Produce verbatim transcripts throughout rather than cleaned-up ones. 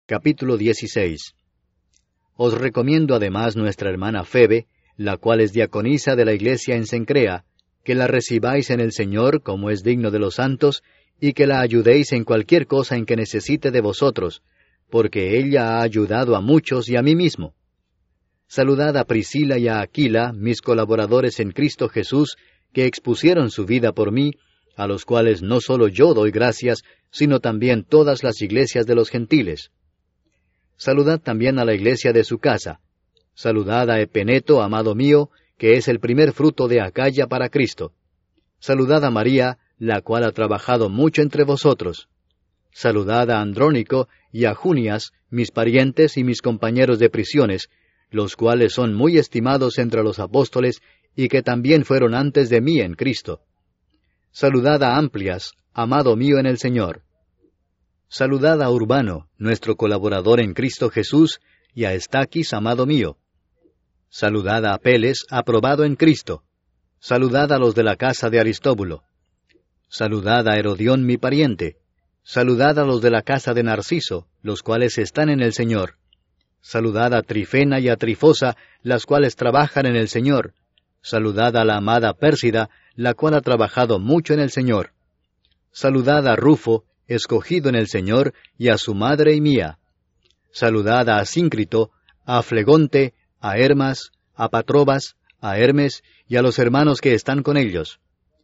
Capítulo dieciséis. Os recomiendo además nuestra hermana Febe, la cual es diaconisa de la iglesia en Cencrea, que la recibáis en el Señor como es digno de los santos, y que la ayudéis en cualquier cosa en que necesite de vosotros, porque ella ha ayudado a muchos y a mí mismo. Saludad a Priscila y a Aquila, mis colaboradores en Cristo Jesús, que expusieron su vida por mí, a los cuales no solo yo doy gracias, sino también todas las iglesias de los gentiles. Saludad también a la iglesia de su casa. Saludad a Epeneto, amado mío, que es el primer fruto de Acaya para Cristo. Saludad a María, la cual ha trabajado mucho entre vosotros. Saludad a Andrónico y a Junias, mis parientes y mis compañeros de prisiones, los cuales son muy estimados entre los apóstoles y que también fueron antes de mí en Cristo. Saludad a Amplias, amado mío en el Señor. Saludad a Urbano, nuestro colaborador en Cristo Jesús, y a Estaquis, amado mío. Saludad a Apeles, aprobado en Cristo. Saludad a los de la casa de Aristóbulo. Saludad a Herodión, mi pariente. Saludad a los de la casa de Narciso, los cuales están en el Señor. Saludad a Trifena y a Trifosa, las cuales trabajan en el Señor. Saludad a la amada Pérsida, la cual ha trabajado mucho en el Señor. Saludad a Rufo, escogido en el Señor, y a su madre y mía. Saludad a Asíncrito, a Flegonte, a Hermas, a Patrobas, a Hermes, y a los hermanos que están con ellos.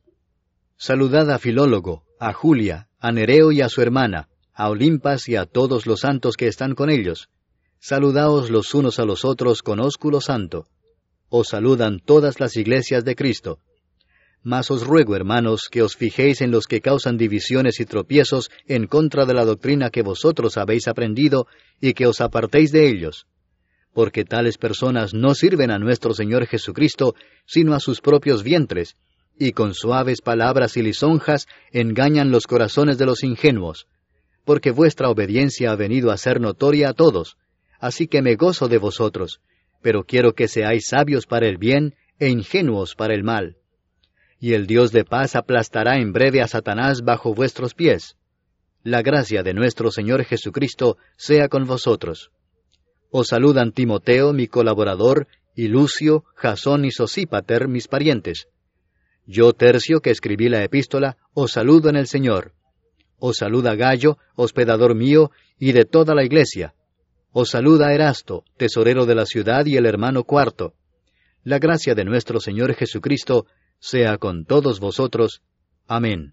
Saludad a Filólogo, a Julia, a Nereo y a su hermana, a Olimpas y a todos los santos que están con ellos. Saludaos los unos a los otros con ósculo santo. Os saludan todas las iglesias de Cristo. Mas os ruego, hermanos, que os fijéis en los que causan divisiones y tropiezos en contra de la doctrina que vosotros habéis aprendido, y que os apartéis de ellos. Porque tales personas no sirven a nuestro Señor Jesucristo, sino a sus propios vientres, y con suaves palabras y lisonjas engañan los corazones de los ingenuos. Porque vuestra obediencia ha venido a ser notoria a todos, así que me gozo de vosotros, pero quiero que seáis sabios para el bien e ingenuos para el mal. Y el Dios de paz aplastará en breve a Satanás bajo vuestros pies. La gracia de nuestro Señor Jesucristo sea con vosotros. Os saludan Timoteo, mi colaborador, y Lucio, Jasón y Sosípater, mis parientes. Yo, Tercio, que escribí la epístola, os saludo en el Señor. Os saluda Gallo, hospedador mío, y de toda la iglesia. Os saluda Erasto, tesorero de la ciudad, y el hermano Cuarto. La gracia de nuestro Señor Jesucristo sea con todos vosotros. Amén.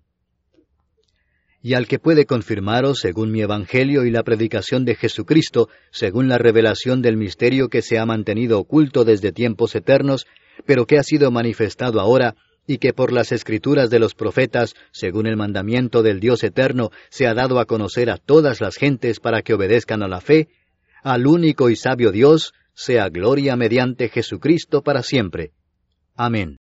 Y al que puede confirmaros, según mi evangelio y la predicación de Jesucristo, según la revelación del misterio que se ha mantenido oculto desde tiempos eternos, pero que ha sido manifestado ahora, y que por las escrituras de los profetas, según el mandamiento del Dios eterno, se ha dado a conocer a todas las gentes para que obedezcan a la fe, al único y sabio Dios, sea gloria mediante Jesucristo para siempre. Amén.